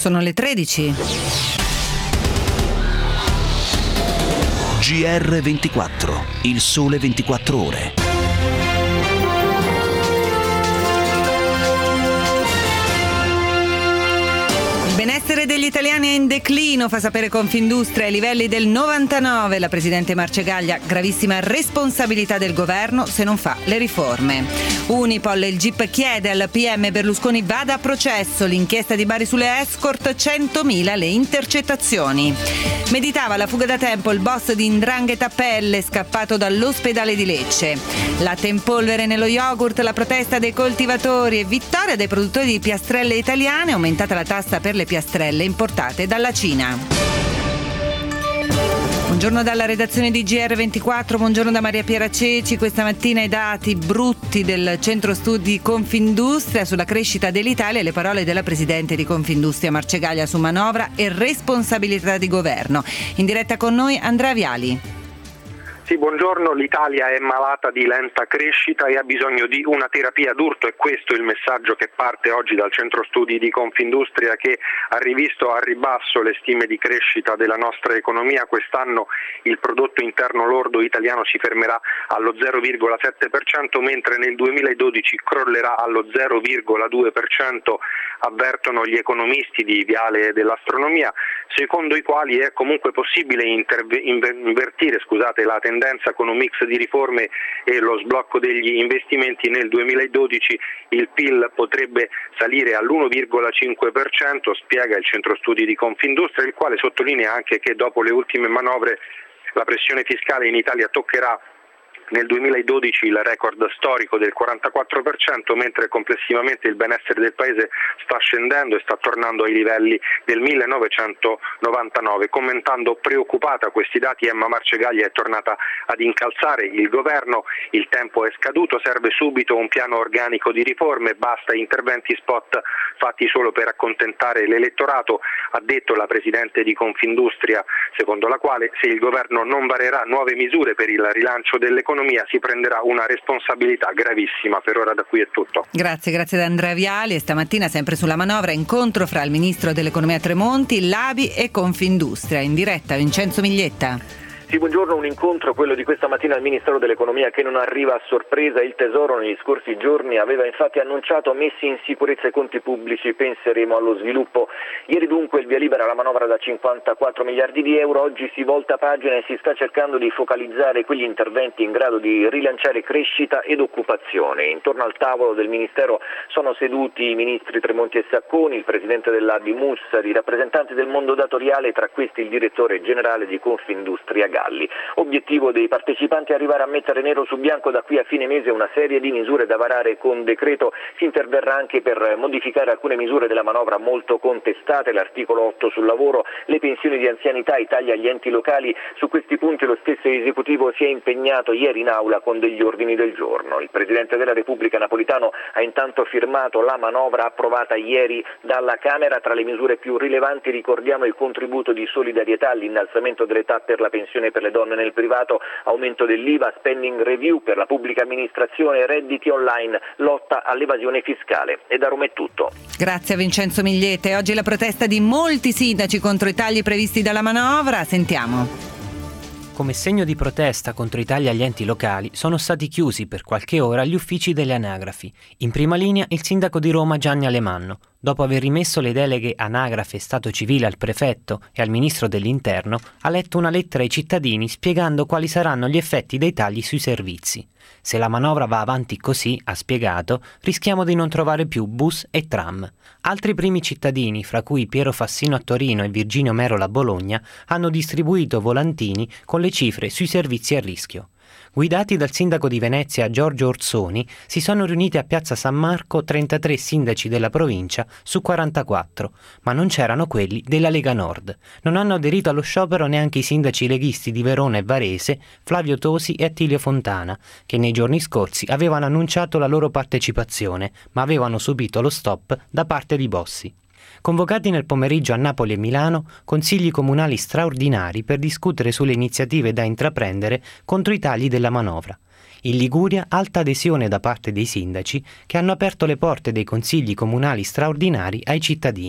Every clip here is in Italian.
Sono le 13. GR24, il sole 24 ore. Il benessere degli italiani è in declino, fa sapere Confindustria, ai livelli del 99. La Presidente Marcegaglia, gravissima responsabilità del governo se non fa le riforme. Unipol, il GIP chiede al PM Berlusconi vada a processo, l'inchiesta di Bari sulle escort, 100.000 le intercettazioni. Meditava la fuga da tempo il boss di 'Ndrangheta Pelle, scappato dall'ospedale di Lecce. Latte in polvere nello yogurt, la protesta dei coltivatori e vittoria dei produttori di piastrelle italiane, aumentata la tassa per le piastrelle importate dalla Cina. Buongiorno dalla redazione di GR24, buongiorno da Maria Piera Ceci. Questa mattina i dati brutti del centro studi Confindustria sulla crescita dell'Italia e le parole della Presidente di Confindustria Marcegaglia su manovra e responsabilità di governo. In diretta con noi Andrea Viali. Sì, buongiorno. L'Italia è malata di lenta crescita e ha bisogno di una terapia d'urto, e questo è il messaggio che parte oggi dal centro studi di Confindustria, che ha rivisto a ribasso le stime di crescita della nostra economia. Quest'anno il prodotto interno lordo italiano si fermerà allo 0,7%, mentre nel 2012 crollerà allo 0,2%, avvertono gli economisti di Viale dell'Astronomia, secondo i quali è comunque possibile invertire la tendenza con un mix di riforme e lo sblocco degli investimenti. Nel 2012 il PIL potrebbe salire all'1,5%, spiega il centro studi di Confindustria, il quale sottolinea anche che dopo le ultime manovre la pressione fiscale in Italia toccherà nel 2012 il record storico del 44%, mentre complessivamente il benessere del Paese sta scendendo e sta tornando ai livelli del 1999. Commentando preoccupata questi dati, Emma Marcegaglia è tornata ad incalzare il governo. Il tempo è scaduto, serve subito un piano organico di riforme, basta interventi spot fatti solo per accontentare l'elettorato, ha detto la Presidente di Confindustria, secondo la quale se il governo non varerà nuove misure per il rilancio dell'economia si prenderà una responsabilità gravissima. Per ora da qui è tutto. Grazie da Andrea Viali. E stamattina, sempre sulla manovra, incontro fra il Ministro dell'Economia Tremonti, l'ABI e Confindustria. In diretta Vincenzo Miglietta. Sì, buongiorno. Un incontro, quello di questa mattina al Ministero dell'Economia, che non arriva a sorpresa. Il Tesoro negli scorsi giorni aveva infatti annunciato messi in sicurezza i conti pubblici, penseremo allo sviluppo. Ieri dunque il via libera alla manovra da 54 miliardi di euro, oggi si volta pagina e si sta cercando di focalizzare quegli interventi in grado di rilanciare crescita ed occupazione. Intorno al tavolo del Ministero sono seduti i ministri Tremonti e Sacconi, il presidente dell'ABI Mussari, i rappresentanti del mondo datoriale, tra questi il direttore generale di Confindustria Galli. Obiettivo dei partecipanti è arrivare a mettere nero su bianco da qui a fine mese una serie di misure da varare con decreto. Si interverrà anche per modificare alcune misure della manovra molto contestate, l'articolo 8 sul lavoro, le pensioni di anzianità, i tagli agli enti locali. Su questi punti lo stesso esecutivo si è impegnato ieri in aula con degli ordini del giorno. Il Presidente della Repubblica Napolitano ha intanto firmato la manovra approvata ieri dalla Camera. Tra le misure più rilevanti ricordiamo il contributo di solidarietà, l'innalzamento dell'età per la pensione per le donne nel privato, aumento dell'IVA, spending review per la pubblica amministrazione, redditi online, lotta all'evasione fiscale. E da Roma è tutto. Grazie a Vincenzo Miglietta. Oggi la protesta di molti sindaci contro i tagli previsti dalla manovra. Sentiamo. Come segno di protesta contro i tagli agli enti locali sono stati chiusi per qualche ora gli uffici delle anagrafi. In prima linea il sindaco di Roma Gianni Alemanno. Dopo aver rimesso le deleghe anagrafe e stato civile al prefetto e al ministro dell'interno, ha letto una lettera ai cittadini spiegando quali saranno gli effetti dei tagli sui servizi. Se la manovra va avanti così, ha spiegato, rischiamo di non trovare più bus e tram. Altri primi cittadini, fra cui Piero Fassino a Torino e Virginio Merola a Bologna, hanno distribuito volantini con le cifre sui servizi a rischio. Guidati dal sindaco di Venezia Giorgio Orsoni, si sono riuniti a Piazza San Marco 33 sindaci della provincia su 44, ma non c'erano quelli della Lega Nord. Non hanno aderito allo sciopero neanche i sindaci leghisti di Verona e Varese, Flavio Tosi e Attilio Fontana, che nei giorni scorsi avevano annunciato la loro partecipazione, ma avevano subito lo stop da parte di Bossi. Convocati nel pomeriggio a Napoli e Milano consigli comunali straordinari per discutere sulle iniziative da intraprendere contro i tagli della manovra. In Liguria alta adesione da parte dei sindaci che hanno aperto le porte dei consigli comunali straordinari ai cittadini.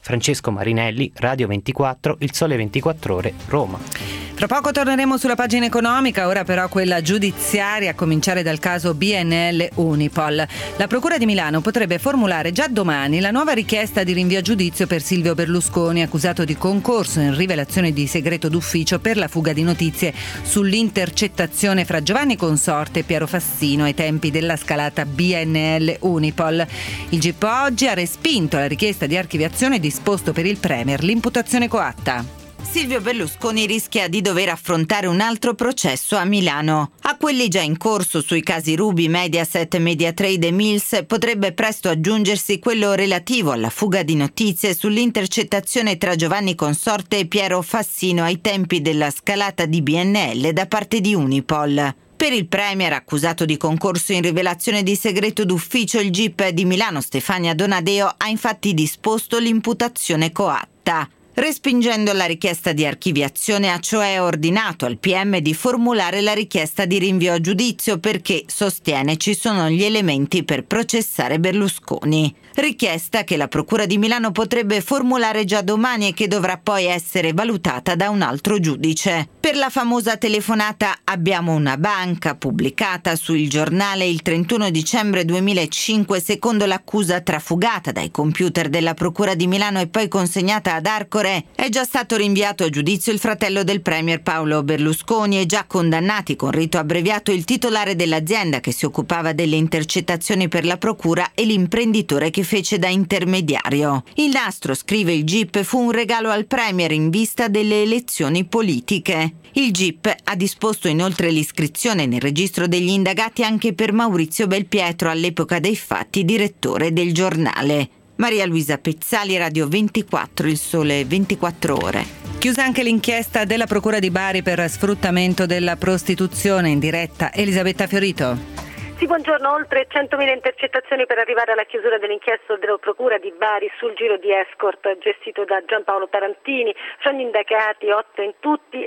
Francesco Marinelli, Radio 24, Il Sole 24 Ore, Roma. Tra poco torneremo sulla pagina economica, ora però quella giudiziaria, a cominciare dal caso BNL Unipol. La Procura di Milano potrebbe formulare già domani la nuova richiesta di rinvio a giudizio per Silvio Berlusconi, accusato di concorso in rivelazione di segreto d'ufficio per la fuga di notizie sull'intercettazione fra Giovanni Consorte e Piero Fassino ai tempi della scalata BNL Unipol. Il GIP oggi ha respinto la richiesta di archiviazione e disposto per il Premier l'imputazione coatta. Silvio Berlusconi rischia di dover affrontare un altro processo a Milano. A quelli già in corso sui casi Ruby, Mediaset, Mediatrade e Mills potrebbe presto aggiungersi quello relativo alla fuga di notizie sull'intercettazione tra Giovanni Consorte e Piero Fassino ai tempi della scalata di BNL da parte di Unipol. Per il Premier, accusato di concorso in rivelazione di segreto d'ufficio, il GIP di Milano Stefania Donadeo ha infatti disposto l'imputazione coatta. Respingendo la richiesta di archiviazione, ha cioè ordinato al PM di formulare la richiesta di rinvio a giudizio perché, sostiene, ci sono gli elementi per processare Berlusconi. Richiesta che la Procura di Milano potrebbe formulare già domani e che dovrà poi essere valutata da un altro giudice. Per la famosa telefonata "Abbiamo una banca", pubblicata su Il Giornale il 31 dicembre 2005, secondo l'accusa trafugata dai computer della Procura di Milano e poi consegnata ad Arcore, è già stato rinviato a giudizio il fratello del Premier Paolo Berlusconi e già condannati con rito abbreviato il titolare dell'azienda che si occupava delle intercettazioni per la Procura e l'imprenditore che fece da intermediario. Il nastro, scrive il GIP, fu un regalo al Premier in vista delle elezioni politiche. Il GIP ha disposto inoltre l'iscrizione nel registro degli indagati anche per Maurizio Belpietro, all'epoca dei fatti direttore del Giornale. Maria Luisa Pezzali, Radio 24, Il Sole 24 Ore. Chiusa anche l'inchiesta della Procura di Bari per sfruttamento della prostituzione. In diretta Elisabetta Fiorito. Sì, buongiorno. Oltre 100.000 intercettazioni per arrivare alla chiusura dell'inchiesta della Procura di Bari sul giro di escort gestito da Giampaolo Tarantini. Fra gli indagati 8 in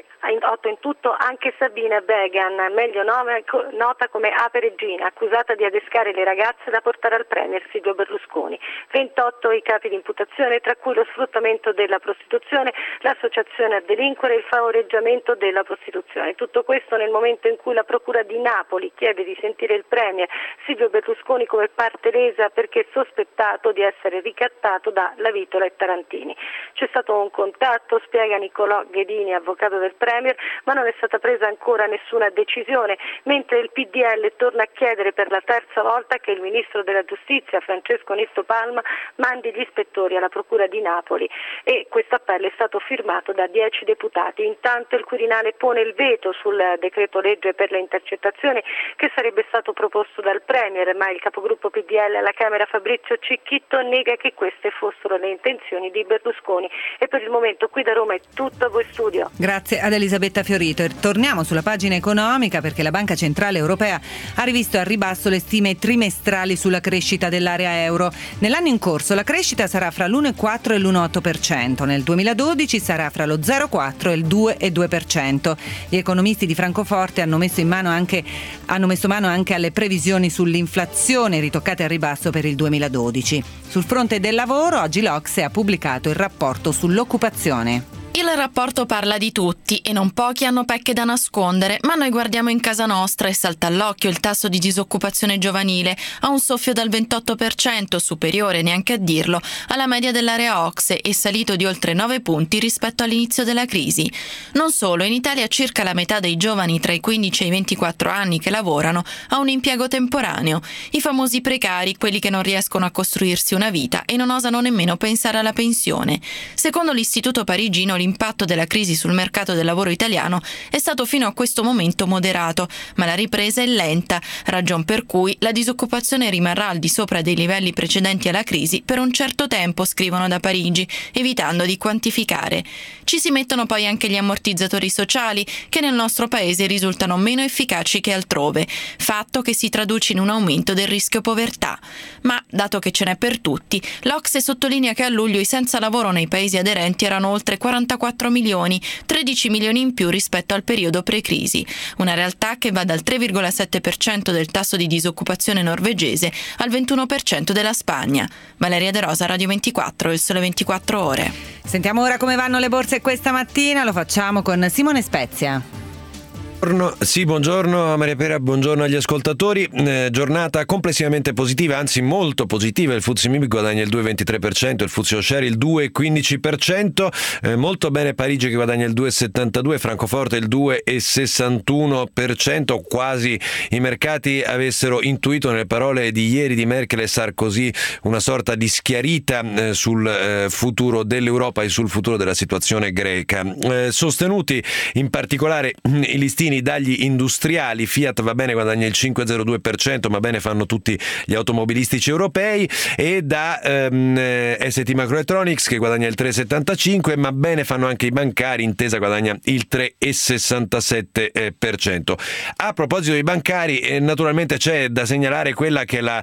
tutto anche Sabina Began, meglio nota come Ape Regina, accusata di adescare le ragazze da portare al Premier Silvio Berlusconi. 28 i capi di imputazione, tra cui lo sfruttamento della prostituzione, l'associazione a delinquere e il favoreggiamento della prostituzione. Tutto questo nel momento in cui la Procura di Napoli chiede di sentire il Premier Silvio Berlusconi come parte lesa perché sospettato di essere ricattato da Lavitola e Tarantini. C'è stato un contatto, spiega Niccolò Ghedini, avvocato del Premier, ma non è stata presa ancora nessuna decisione, mentre il PDL torna a chiedere per la terza volta che il Ministro della Giustizia, Francesco Nesto Palma, mandi gli ispettori alla Procura di Napoli e questo appello è stato firmato da 10 deputati. Intanto il Quirinale pone il veto sul decreto legge per le intercettazioni che sarebbe stato proposto dal Premier, ma il capogruppo PDL alla Camera Fabrizio Cicchitto nega che queste fossero le intenzioni di Berlusconi. E per il momento qui da Roma è tutto, a voi studio. Grazie ad Elisabetta Fiorito. E torniamo sulla pagina economica perché la Banca Centrale Europea ha rivisto al ribasso le stime trimestrali sulla crescita dell'area euro. Nell'anno in corso la crescita sarà fra l'1,4 e l'1,8%, nel 2012 sarà fra lo 0,4 e il 2,2%. Gli economisti di Francoforte hanno messo mano anche alle previsioni sull'inflazione ritoccate al ribasso per il 2012. Sul fronte del lavoro, oggi l'Ocse ha pubblicato il rapporto sull'occupazione. Il rapporto parla di tutti e non pochi hanno pecche da nascondere, ma noi guardiamo in casa nostra e salta all'occhio il tasso di disoccupazione giovanile a un soffio dal 28%, superiore, neanche a dirlo, alla media dell'area OCSE e salito di oltre 9 punti rispetto all'inizio della crisi. Non solo, in Italia circa la metà dei giovani tra i 15 e i 24 anni che lavorano ha un impiego temporaneo, i famosi precari, quelli che non riescono a costruirsi una vita e non osano nemmeno pensare alla pensione. Secondo l'Istituto parigino, l'impatto della crisi sul mercato del lavoro italiano è stato fino a questo momento moderato, ma la ripresa è lenta, ragion per cui la disoccupazione rimarrà al di sopra dei livelli precedenti alla crisi per un certo tempo, scrivono da Parigi, evitando di quantificare. Ci si mettono poi anche gli ammortizzatori sociali, che nel nostro paese risultano meno efficaci che altrove, fatto che si traduce in un aumento del rischio povertà. Ma, dato che ce n'è per tutti, l'Ocse sottolinea che a luglio i senza lavoro nei paesi aderenti erano oltre 44 44 milioni, 13 milioni in più rispetto al periodo pre-crisi. Una realtà che va dal 3,7% del tasso di disoccupazione norvegese al 21% della Spagna. Valeria De Rosa, Radio 24, Il Sole 24 Ore. Sentiamo ora come vanno le borse questa mattina, lo facciamo con Simone Spezia. Sì, buongiorno Maria Pera, buongiorno agli ascoltatori. Giornata complessivamente positiva, anzi molto positiva. Il FTSE MIB guadagna il 2,23%, il FTSE Share il 2,15%, molto bene Parigi che guadagna il 2,72%, Francoforte il 2,61%, quasi i mercati avessero intuito nelle parole di ieri di Merkel e Sarkozy una sorta di schiarita sul futuro dell'Europa e sul futuro della situazione greca. Sostenuti in particolare i listini dagli industriali. Fiat va bene, guadagna il 5,02%, ma bene fanno tutti gli automobilistici europei, e da ST Microelectronics che guadagna il 3,75%, ma bene fanno anche i bancari. Intesa guadagna il 3,67%. A proposito dei bancari, naturalmente c'è da segnalare quella che è la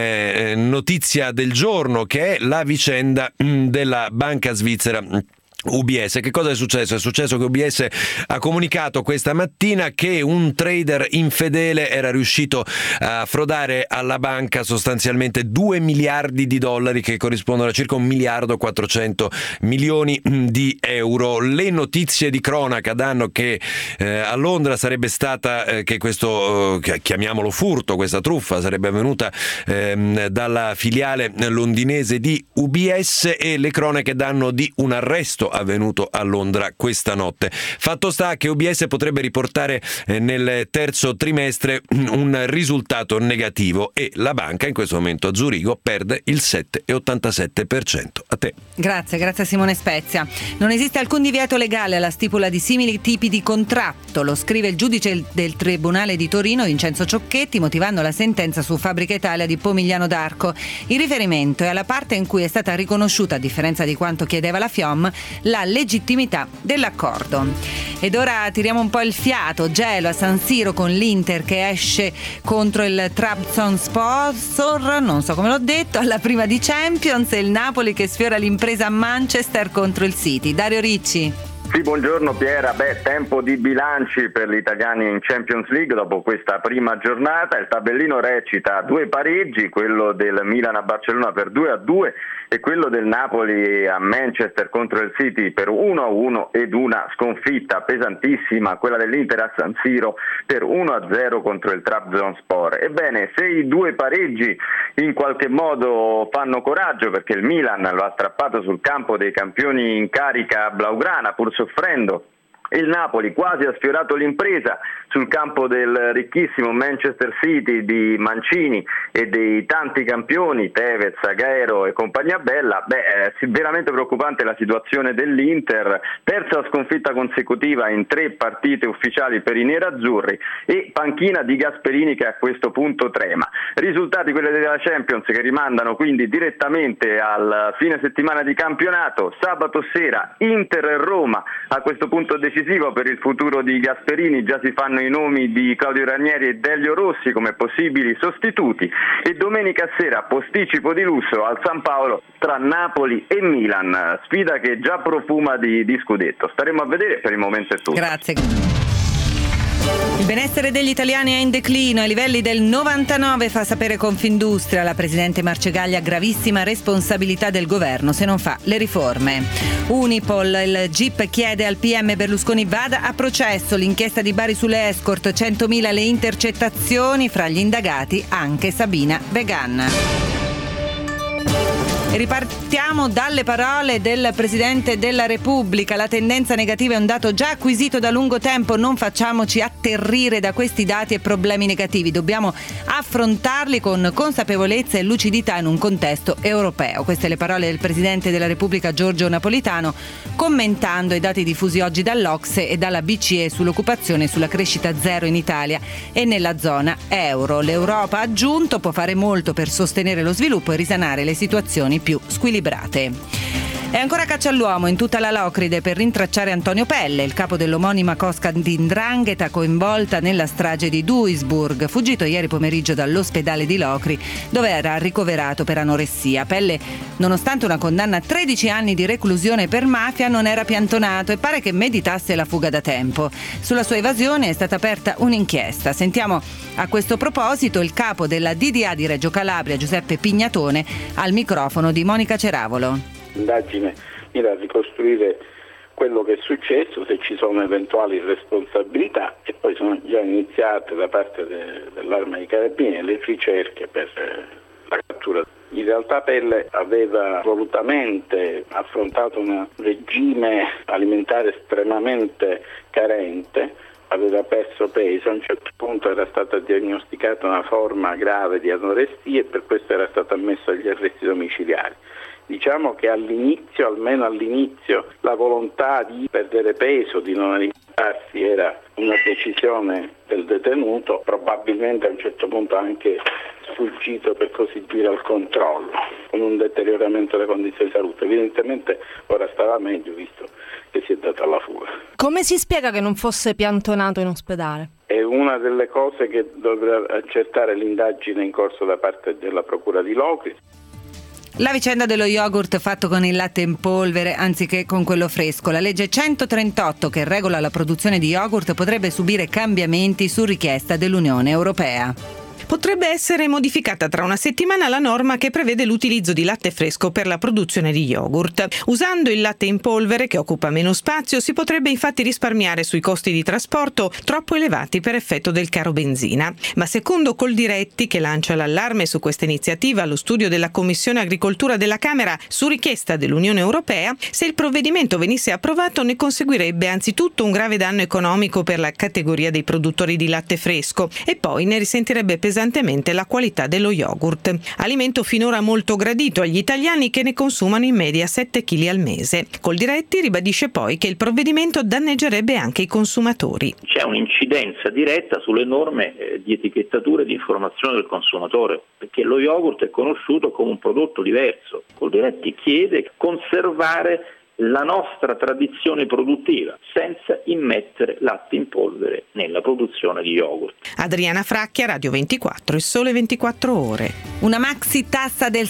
notizia del giorno, che è la vicenda della banca svizzera UBS. Che cosa è successo? È successo che UBS ha comunicato questa mattina che un trader infedele era riuscito a frodare alla banca sostanzialmente 2 miliardi di dollari, che corrispondono a circa 1 miliardo 400 milioni di euro. Le notizie di cronaca danno che a Londra sarebbe stata che questo, chiamiamolo furto, questa truffa sarebbe avvenuta dalla filiale londinese di UBS, e le cronache danno di un arresto avvenuto a Londra questa notte. Fatto sta che UBS potrebbe riportare nel terzo trimestre un risultato negativo, e la banca in questo momento a Zurigo perde il 7,87%. A te. Grazie a Simone Spezia. Non esiste alcun divieto legale alla stipula di simili tipi di contratto, lo scrive il giudice del Tribunale di Torino Vincenzo Ciocchetti, motivando la sentenza su Fabbrica Italia di Pomigliano d'Arco. Il riferimento è alla parte in cui è stata riconosciuta, a differenza di quanto chiedeva la FIOM, la legittimità dell'accordo. Ed ora tiriamo un po' il fiato. Gelo a San Siro con l'Inter che esce contro il Trabzonspor, non so come l'ho detto, alla prima di Champions, e il Napoli che sfiora l'impresa a Manchester contro il City. Dario Ricci. Sì, buongiorno Piera. Tempo di bilanci per gli italiani in Champions League dopo questa prima giornata. Il tabellino recita 2 pareggi, quello del Milan a Barcellona per 2-2 e quello del Napoli a Manchester contro il City per 1-1 ed una sconfitta pesantissima, quella dell'Inter a San Siro per 1-0 contro il Trabzonspor. Ebbene, se i 2 pareggi in qualche modo fanno coraggio, perché il Milan lo ha strappato sul campo dei campioni in carica blaugrana pur soffrendo, il Napoli quasi ha sfiorato l'impresa sul campo del ricchissimo Manchester City di Mancini e dei tanti campioni Tevez, Agüero e compagnia bella. Veramente preoccupante la situazione dell'Inter, terza sconfitta consecutiva in 3 partite ufficiali per i nerazzurri, e panchina di Gasperini che a questo punto trema. Risultati quelli della Champions che rimandano quindi direttamente al fine settimana di campionato. Sabato sera Inter e Roma, a questo punto decisivo per il futuro di Gasperini. Già si fanno i nomi di Claudio Ranieri e Delio Rossi come possibili sostituti, e domenica sera posticipo di lusso al San Paolo tra Napoli e Milan, sfida che già profuma di scudetto. Staremo a vedere, per il momento è tutto. Grazie. Il benessere degli italiani è in declino ai livelli del 99, fa sapere Confindustria. La presidente Marcegaglia: gravissima responsabilità del governo se non fa le riforme. Unipol, il GIP chiede al PM Berlusconi vada a processo. L'inchiesta di Bari sulle escort, 100.000 le intercettazioni, fra gli indagati anche Sabina Vegan. E ripartiamo dalle parole del Presidente della Repubblica. La tendenza negativa è un dato già acquisito da lungo tempo, non facciamoci atterrire da questi dati e problemi negativi, dobbiamo affrontarli con consapevolezza e lucidità in un contesto europeo. Queste le parole del Presidente della Repubblica Giorgio Napolitano, commentando i dati diffusi oggi dall'Ocse e dalla BCE sull'occupazione e sulla crescita zero in Italia e nella zona euro. L'Europa, ha aggiunto, può fare molto per sostenere lo sviluppo e risanare le situazioni più squilibrate. E ancora caccia all'uomo in tutta la Locride per rintracciare Antonio Pelle, il capo dell'omonima cosca di 'ndrangheta coinvolta nella strage di Duisburg, fuggito ieri pomeriggio dall'ospedale di Locri, dove era ricoverato per anoressia. Pelle, nonostante una condanna a 13 anni di reclusione per mafia, non era piantonato e pare che meditasse la fuga da tempo. Sulla sua evasione è stata aperta un'inchiesta. Sentiamo a questo proposito il capo della DDA di Reggio Calabria, Giuseppe Pignatone, al microfono di Monica Ceravolo. L'indagine mira a ricostruire quello che è successo, se ci sono eventuali responsabilità, e poi sono già iniziate da parte dell'Arma dei Carabinieri le ricerche per la cattura. In realtà Pelle aveva volutamente affrontato un regime alimentare estremamente carente, aveva perso peso, a un certo punto era stata diagnosticata una forma grave di anoressia e per questo era stato ammesso agli arresti domiciliari. Diciamo che all'inizio, almeno all'inizio, la volontà di perdere peso, di non alimentarsi era una decisione del detenuto, probabilmente a un certo punto anche sfuggito per così dire al controllo, con un deterioramento delle condizioni di salute. Evidentemente ora stava meglio visto che si è dato alla fuga. Come si spiega che non fosse piantonato in ospedale? È una delle cose che dovrà accertare l'indagine in corso da parte della Procura di Locri. La vicenda dello yogurt fatto con il latte in polvere anziché con quello fresco. La legge 138 che regola la produzione di yogurt potrebbe subire cambiamenti su richiesta dell'Unione Europea. Potrebbe essere modificata tra una settimana la norma che prevede l'utilizzo di latte fresco per la produzione di yogurt. Usando il latte in polvere, che occupa meno spazio, si potrebbe infatti risparmiare sui costi di trasporto troppo elevati per effetto del caro benzina. Ma secondo Coldiretti, che lancia l'allarme su questa iniziativa allo studio della Commissione Agricoltura della Camera su richiesta dell'Unione Europea, se il provvedimento venisse approvato ne conseguirebbe anzitutto un grave danno economico per la categoria dei produttori di latte fresco e poi ne risentirebbe pesantemente la qualità dello yogurt, alimento finora molto gradito agli italiani che ne consumano in media 7 kg al mese. Coldiretti ribadisce poi che il provvedimento danneggerebbe anche i consumatori. C'è un'incidenza diretta sulle norme di etichettatura e di informazione del consumatore, perché lo yogurt è conosciuto come un prodotto diverso. Coldiretti chiede conservare la nostra tradizione produttiva senza immettere latte in polvere nella produzione di yogurt. Adriana Fracchia, Radio 24, Il Sole 24 Ore. Una maxi tassa del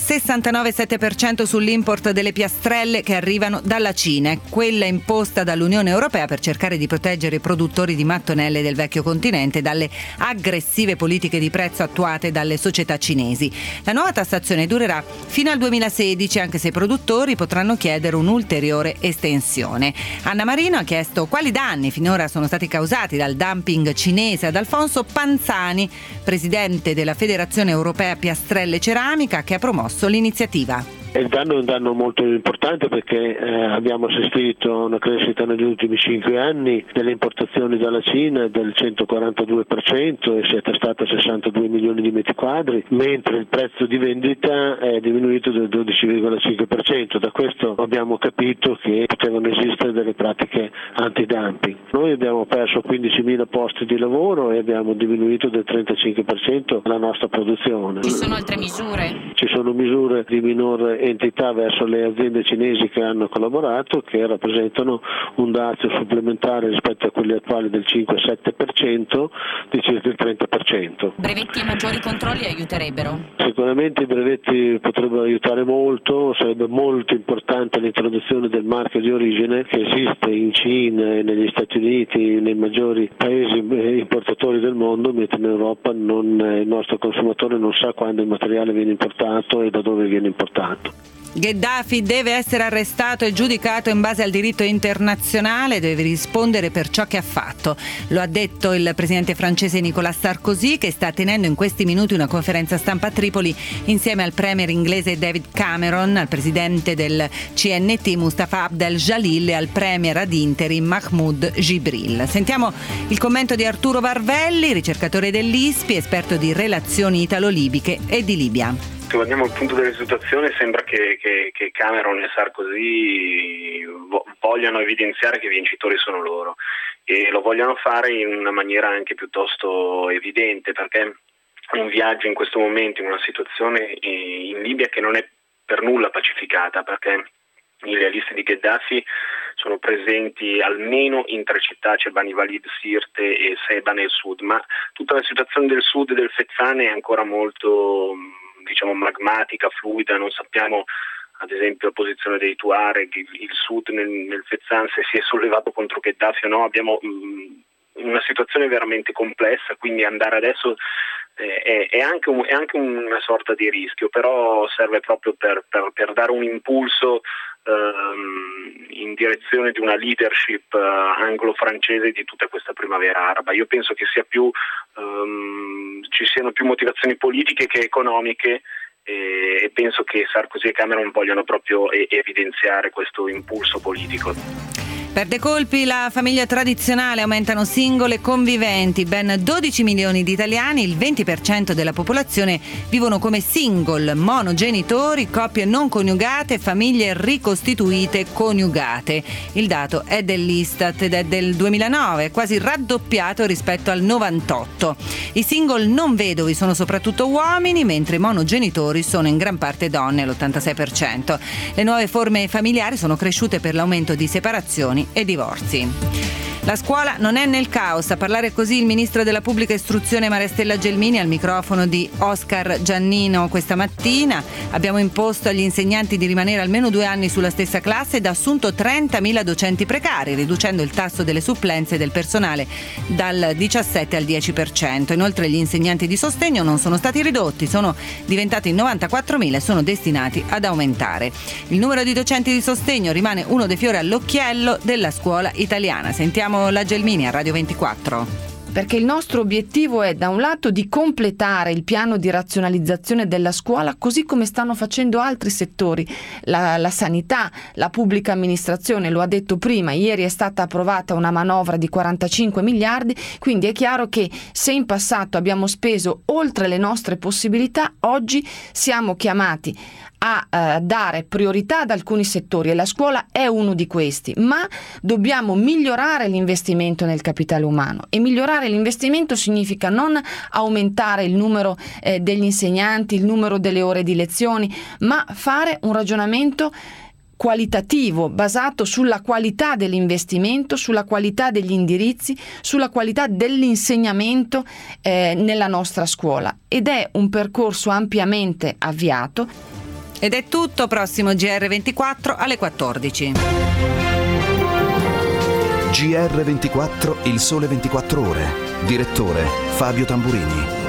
69,7% sull'import delle piastrelle che arrivano dalla Cina, quella imposta dall'Unione Europea per cercare di proteggere i produttori di mattonelle del vecchio continente dalle aggressive politiche di prezzo attuate dalle società cinesi. La nuova tassazione durerà fino al 2016, anche se i produttori potranno chiedere un'ulteriore estensione. Anna Marino ha chiesto quali danni finora sono stati causati dal dumping cinese ad Alfonso Panzani, presidente della Federazione Europea Piastrelle Ceramica, che ha promosso l'iniziativa. Il danno è un danno molto importante perché abbiamo assistito a una crescita negli ultimi 5 anni delle importazioni dalla Cina del 142% e si è attestato a 62 milioni di metri quadri, mentre il prezzo di vendita è diminuito del 12,5%. Da questo abbiamo capito che potevano esistere delle pratiche antidumping. Noi abbiamo perso 15.000 posti di lavoro e abbiamo diminuito del 35% la nostra produzione. Ci sono altre misure? Ci sono misure di minore entità verso le aziende cinesi che hanno collaborato, che rappresentano un dazio supplementare rispetto a quelli attuali del 5-7% di circa il 30%. Brevetti e maggiori controlli aiuterebbero? Sicuramente i brevetti potrebbero aiutare molto, sarebbe molto importante l'introduzione del marchio di origine che esiste in Cina e negli Stati Uniti, nei maggiori paesi importatori del mondo, mentre in Europa il nostro consumatore non sa quando il materiale viene importato e da dove viene importato. Gheddafi deve essere arrestato e giudicato in base al diritto internazionale, deve rispondere per ciò che ha fatto. Lo ha detto il presidente francese Nicolas Sarkozy, che sta tenendo in questi minuti una conferenza stampa a Tripoli insieme al premier inglese David Cameron, al presidente del CNT Mustafa Abdel Jalil e al premier ad interim Mahmoud Jibril. Sentiamo il commento di Arturo Varvelli, ricercatore dell'ISPI, esperto di relazioni italo-libiche e di Libia. Se guardiamo il punto della situazione, sembra che Cameron e Sarkozy vogliano evidenziare che i vincitori sono loro e lo vogliono fare in una maniera anche piuttosto evidente, perché un viaggio in questo momento in una situazione in Libia che non è per nulla pacificata, perché I lealisti di Gheddafi sono presenti almeno in 3 città, c'è Bani Walid, Sirte e Sebha nel sud, ma tutta la situazione del sud del Fezzan è ancora molto, magmatica, fluida, non sappiamo ad esempio la posizione dei Tuareg, il sud nel Fezzan se si è sollevato contro Gheddafi o no, abbiamo una situazione veramente complessa, quindi andare adesso è anche una sorta di rischio, però serve proprio per dare un impulso in direzione di una leadership anglo-francese di tutta questa primavera araba. Io penso che ci siano più motivazioni politiche che economiche, e penso che Sarkozy e Cameron vogliano proprio evidenziare questo impulso politico. Perde colpi la famiglia tradizionale, aumentano single e conviventi. Ben 12 milioni di italiani, il 20% della popolazione, vivono come single, monogenitori, coppie non coniugate, famiglie ricostituite coniugate. Il dato è dell'Istat ed è del 2009, quasi raddoppiato rispetto al 98. I single non vedovi sono soprattutto uomini, mentre i monogenitori sono in gran parte donne, l'86%. Le nuove forme familiari sono cresciute per l'aumento di separazioni e divorzi. La scuola non è nel caos, a parlare così il ministro della pubblica istruzione Maristella Gelmini al microfono di Oscar Giannino questa mattina. Abbiamo imposto agli insegnanti di rimanere almeno 2 anni sulla stessa classe ed assunto 30.000 docenti precari, riducendo il tasso delle supplenze del personale dal 17 al 10%. Inoltre gli insegnanti di sostegno non sono stati ridotti, sono diventati 94.000 e sono destinati ad aumentare. Il numero di docenti di sostegno rimane uno dei fiori all'occhiello della scuola italiana. Sentiamo la Gelmini a Radio 24. Perché il nostro obiettivo è da un lato di completare il piano di razionalizzazione della scuola così come stanno facendo altri settori, la sanità, la pubblica amministrazione, lo ha detto prima, ieri è stata approvata una manovra di 45 miliardi, quindi è chiaro che se in passato abbiamo speso oltre le nostre possibilità, oggi siamo chiamati a dare priorità ad alcuni settori e la scuola è uno di questi, ma dobbiamo migliorare l'investimento nel capitale umano e migliorare l'investimento significa non aumentare il numero degli insegnanti, il numero delle ore di lezioni, ma fare un ragionamento qualitativo basato sulla qualità dell'investimento, sulla qualità degli indirizzi, sulla qualità dell'insegnamento nella nostra scuola ed è un percorso ampiamente avviato. Ed è tutto, prossimo GR24 alle 14. GR24, il sole 24 ore. Direttore Fabio Tamburini.